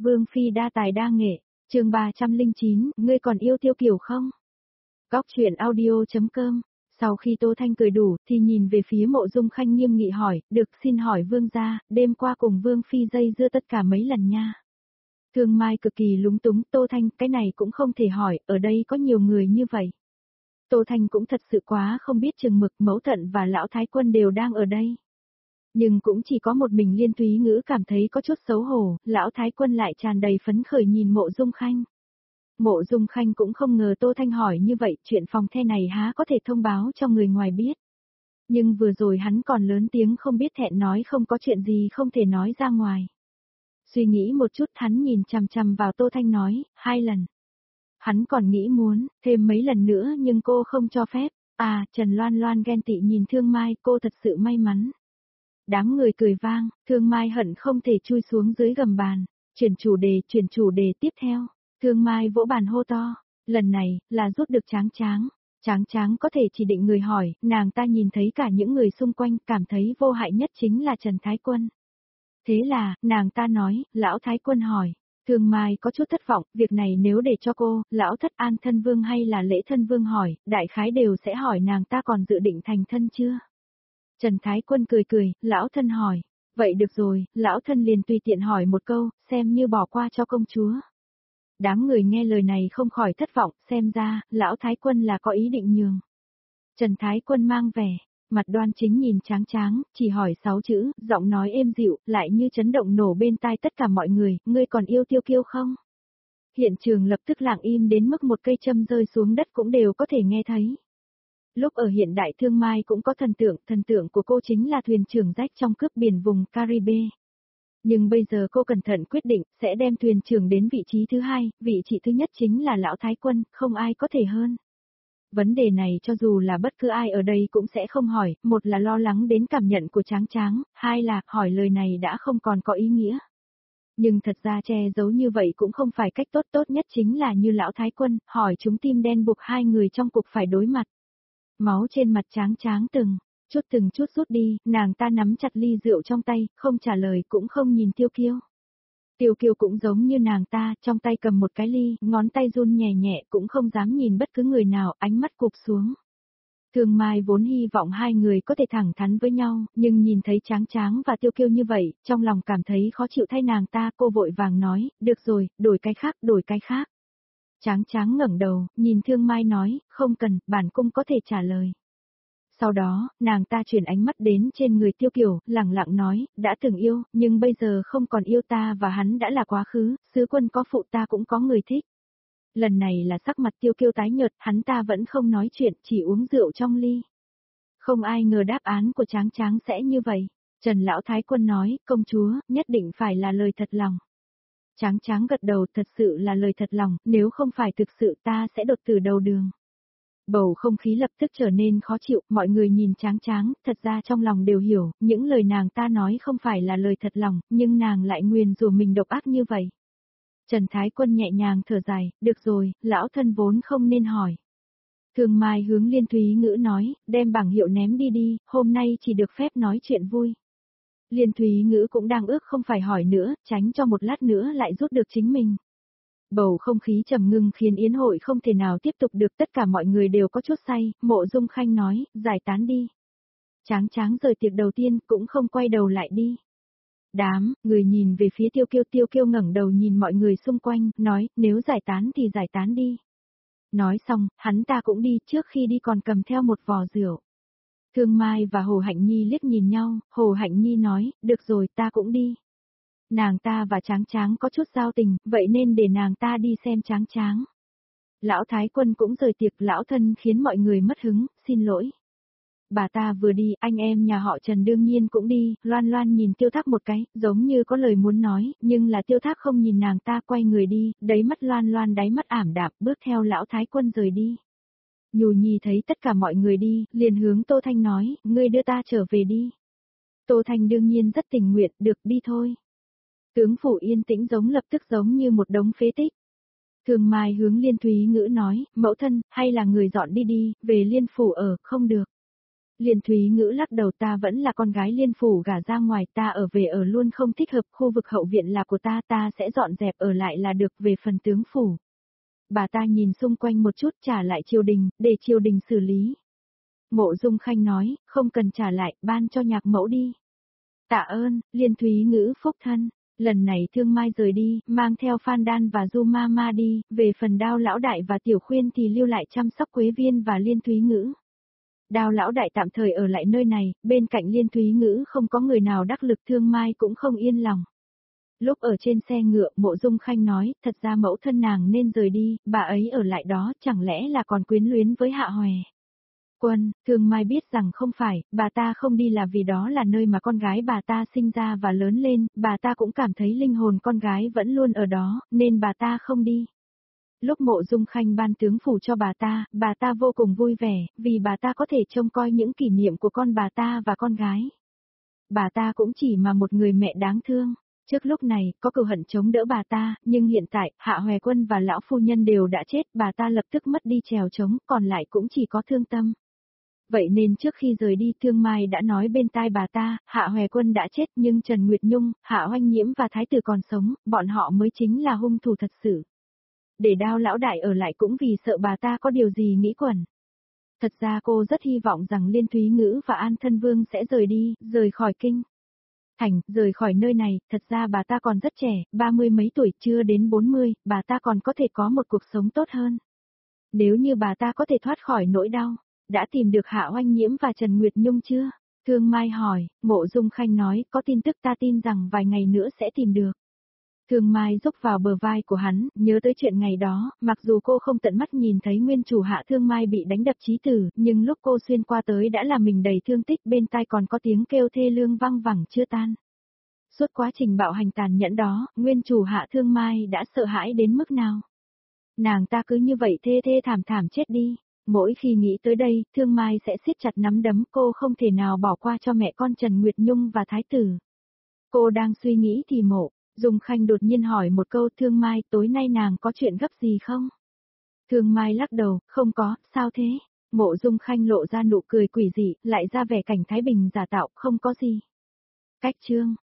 Vương Phi đa tài đa nghệ, chương 309, ngươi còn yêu Tiêu Kiều không? Góc chuyện audio.com. Sau khi Tô Thanh cười đủ, thì nhìn về phía Mộ Dung Khanh nghiêm nghị hỏi, được xin hỏi Vương gia, đêm qua cùng Vương Phi dây dưa tất cả mấy lần nha. Thương Mai cực kỳ lúng túng, Tô Thanh, cái này cũng không thể hỏi, ở đây có nhiều người như vậy. Tô Thanh cũng thật sự quá không biết chừng mực, Mẫu Thận và Lão Thái Quân đều đang ở đây. Nhưng cũng chỉ có một mình Liên Thúy Ngữ cảm thấy có chút xấu hổ, Lão Thái Quân lại tràn đầy phấn khởi nhìn Mộ Dung Khanh. Mộ Dung Khanh cũng không ngờ Tô Thanh hỏi như vậy, chuyện phòng the này há có thể thông báo cho người ngoài biết. Nhưng vừa rồi hắn còn lớn tiếng không biết thẹn nói không có chuyện gì không thể nói ra ngoài. Suy nghĩ một chút hắn nhìn chằm chằm vào Tô Thanh nói, 2 lần. Hắn còn nghĩ muốn, thêm mấy lần nữa nhưng cô không cho phép. À, Trần Loan Loan ghen tị nhìn Thương Mai, cô thật sự may mắn. Đám người cười vang, Thương Mai hận không thể chui xuống dưới gầm bàn. Chuyển chủ đề tiếp theo. Thương Mai vỗ bàn hô to, lần này, là rút được Tráng Tráng. Tráng Tráng có thể chỉ định người hỏi, nàng ta nhìn thấy cả những người xung quanh, cảm thấy vô hại nhất chính là Trần Thái Quân. Thế là, nàng ta nói, Lão Thái Quân hỏi. Thương Mai có chút thất vọng, việc này nếu để cho cô, Lão Thất An Thân Vương hay là Lễ Thân Vương hỏi, đại khái đều sẽ hỏi nàng ta còn dự định thành thân chưa? Trần Thái Quân cười, Lão Thân hỏi. Vậy được rồi, Lão Thân liền tùy tiện hỏi một câu, xem như bỏ qua cho công chúa. Đám người nghe lời này không khỏi thất vọng, xem ra, Lão Thái Quân là có ý định nhường. Trần Thái Quân mang vẻ, mặt đoan chính nhìn Tráng Tráng, chỉ hỏi 6 chữ, giọng nói êm dịu, lại như chấn động nổ bên tai tất cả mọi người, ngươi còn yêu Tiêu Kiêu không? Hiện trường lập tức lặng im đến mức một cây châm rơi xuống đất cũng đều có thể nghe thấy. Lúc ở hiện đại Thương Mai cũng có thần tượng của cô chính là thuyền trưởng rách trong cướp biển vùng Caribe. Nhưng bây giờ cô cẩn thận quyết định, sẽ đem thuyền trưởng đến vị trí thứ 2, vị trí thứ nhất chính là Lão Thái Quân, không ai có thể hơn. Vấn đề này cho dù là bất cứ ai ở đây cũng sẽ không hỏi, một là lo lắng đến cảm nhận của Tráng Tráng, hai là hỏi lời này đã không còn có ý nghĩa. Nhưng thật ra che giấu như vậy cũng không phải cách tốt nhất chính là như Lão Thái Quân, hỏi chúng tim đen buộc hai người trong cuộc phải đối mặt. Máu trên mặt Tráng Tráng từng chút rút đi, nàng ta nắm chặt ly rượu trong tay, không trả lời cũng không nhìn Tiêu Kiêu. Tiêu Kiêu cũng giống như nàng ta, trong tay cầm một cái ly, ngón tay run nhẹ nhẹ cũng không dám nhìn bất cứ người nào, ánh mắt cụp xuống. Thương Mai vốn hy vọng hai người có thể thẳng thắn với nhau, nhưng nhìn thấy Tráng Tráng và Tiêu Kiêu như vậy, trong lòng cảm thấy khó chịu thay nàng ta, cô vội vàng nói, được rồi, đổi cái khác. Tráng Tráng ngẩng đầu, nhìn Thương Mai nói, không cần, bản cung có thể trả lời. Sau đó, nàng ta chuyển ánh mắt đến trên người Tiêu Kiều, lẳng lặng nói, đã từng yêu, nhưng bây giờ không còn yêu ta và hắn đã là quá khứ, sứ quân có phụ ta cũng có người thích. Lần này là sắc mặt Tiêu Kiêu tái nhợt, hắn ta vẫn không nói chuyện, chỉ uống rượu trong ly. Không ai ngờ đáp án của Tráng Tráng sẽ như vậy. Trần Lão Thái Quân nói, công chúa, nhất định phải là lời thật lòng. Tráng Tráng gật đầu, thật sự là lời thật lòng, nếu không phải thực sự ta sẽ đột tử đầu đường. Bầu không khí lập tức trở nên khó chịu, mọi người nhìn Tráng Tráng, thật ra trong lòng đều hiểu, những lời nàng ta nói không phải là lời thật lòng, nhưng nàng lại nguyền rủa mình độc ác như vậy. Trần Thái Quân nhẹ nhàng thở dài, được rồi, lão thân vốn không nên hỏi. Thương Mai hướng Liên Thúy Ngữ nói, đem bảng hiệu ném đi, hôm nay chỉ được phép nói chuyện vui. Liên Thúy Ngữ cũng đang ước không phải hỏi nữa, tránh cho một lát nữa lại rút được chính mình. Bầu không khí trầm ngưng khiến yến hội không thể nào tiếp tục được, tất cả mọi người đều có chút say, Mộ Dung Khanh nói, giải tán đi. Tráng Tráng rời tiệc đầu tiên cũng không quay đầu lại đi. Người nhìn về phía Tiêu Kiêu ngẩng đầu nhìn mọi người xung quanh, nói, nếu giải tán thì giải tán đi. Nói xong, hắn ta cũng đi, trước khi đi còn cầm theo một vò rượu. Thương Mai và Hồ Hạnh Nhi liếc nhìn nhau, Hồ Hạnh Nhi nói, được rồi ta cũng đi. Nàng ta và Tráng Tráng có chút giao tình, vậy nên để nàng ta đi xem Tráng Tráng. Lão Thái Quân cũng rời tiệc, lão thân khiến mọi người mất hứng, xin lỗi. Bà ta vừa đi, anh em nhà họ Trần đương nhiên cũng đi, Loan Loan nhìn Tiêu Thác một cái, giống như có lời muốn nói, nhưng là Tiêu Thác không nhìn nàng ta, quay người đi, đáy mắt Loan Loan đáy mắt ảm đạm, bước theo Lão Thái Quân rời đi. Nhù Nhi thấy tất cả mọi người đi, liền hướng Tô Thanh nói, ngươi đưa ta trở về đi. Tô Thanh đương nhiên rất tình nguyện, được đi thôi. Tướng phủ yên tĩnh lập tức giống như một đống phế tích. Thương Mai hướng Liên Thúy Ngữ nói, mẫu thân, hay là người dọn đi, về Liên phủ ở, không được. Liên Thúy Ngữ lắc đầu, ta vẫn là con gái Liên phủ gả ra ngoài, ta ở về ở luôn không thích hợp, khu vực hậu viện là của ta sẽ dọn dẹp ở lại là được, về phần tướng phủ. Bà ta nhìn xung quanh một chút, trả lại triều đình, để triều đình xử lý. Mộ Dung Khanh nói, không cần trả lại, ban cho nhạc mẫu đi. Tạ ơn, Liên Thúy Ngữ phúc thân. Lần này Thương Mai rời đi, mang theo Phan Đan và Du Ma Ma đi, về phần Đao lão đại và Tiểu Khuyên thì lưu lại chăm sóc Quế Viên và Liên Thúy Ngữ. Đao lão đại tạm thời ở lại nơi này, bên cạnh Liên Thúy Ngữ không có người nào đắc lực, Thương Mai cũng không yên lòng. Lúc ở trên xe ngựa, Mộ Dung Khanh nói, thật ra mẫu thân nàng nên rời đi, bà ấy ở lại đó chẳng lẽ là còn quyến luyến với Hạ Hòe. Quân, Thương Mai biết rằng không phải, bà ta không đi là vì đó là nơi mà con gái bà ta sinh ra và lớn lên, bà ta cũng cảm thấy linh hồn con gái vẫn luôn ở đó, nên bà ta không đi. Lúc Mộ Dung Khanh ban tướng phủ cho bà ta vô cùng vui vẻ, vì bà ta có thể trông coi những kỷ niệm của con bà ta và con gái. Bà ta cũng chỉ mà một người mẹ đáng thương. Trước lúc này, có cừu hận chống đỡ bà ta, nhưng hiện tại, Hạ Hòe Quân và lão phu nhân đều đã chết, bà ta lập tức mất đi trèo trống, còn lại cũng chỉ có thương tâm. Vậy nên trước khi rời đi, Thương Mai đã nói bên tai bà ta, Hạ Hòe Quân đã chết nhưng Trần Nguyệt Nhung, Hạ Oanh Nhiễm và Thái tử còn sống, bọn họ mới chính là hung thủ thật sự. Để Đao lão đại ở lại cũng vì sợ bà ta có điều gì nghĩ quẩn. Thật ra cô rất hy vọng rằng Liên Thúy Ngữ và An Thân Vương sẽ rời đi, rời khỏi kinh thành, rời khỏi nơi này, thật ra bà ta còn rất trẻ, 30 mấy tuổi, chưa đến 40, bà ta còn có thể có một cuộc sống tốt hơn. Nếu như bà ta có thể thoát khỏi nỗi đau, đã tìm được Hạ Oanh Nhiễm và Trần Nguyệt Nhung chưa? Thương Mai hỏi, Mộ Dung Khanh nói, có tin tức, ta tin rằng vài ngày nữa sẽ tìm được. Thương Mai rúc vào bờ vai của hắn, nhớ tới chuyện ngày đó, mặc dù cô không tận mắt nhìn thấy nguyên chủ Hạ Thương Mai bị đánh đập chí tử, nhưng lúc cô xuyên qua tới đã làm mình đầy thương tích, bên tai còn có tiếng kêu thê lương vang vẳng chưa tan. Suốt quá trình bạo hành tàn nhẫn đó, nguyên chủ Hạ Thương Mai đã sợ hãi đến mức nào? Nàng ta cứ như vậy thê thê thảm thảm chết đi. Mỗi khi nghĩ tới đây, Thương Mai sẽ siết chặt nắm đấm, cô không thể nào bỏ qua cho mẹ con Trần Nguyệt Nhung và Thái tử. Cô đang suy nghĩ thì Mộ Dung Khanh đột nhiên hỏi một câu, Thương Mai, tối nay nàng có chuyện gấp gì không? Thương Mai lắc đầu, không có, sao thế? Mộ Dung Khanh lộ ra nụ cười quỷ dị, lại ra vẻ cảnh thái bình giả tạo, không có gì. Cách chương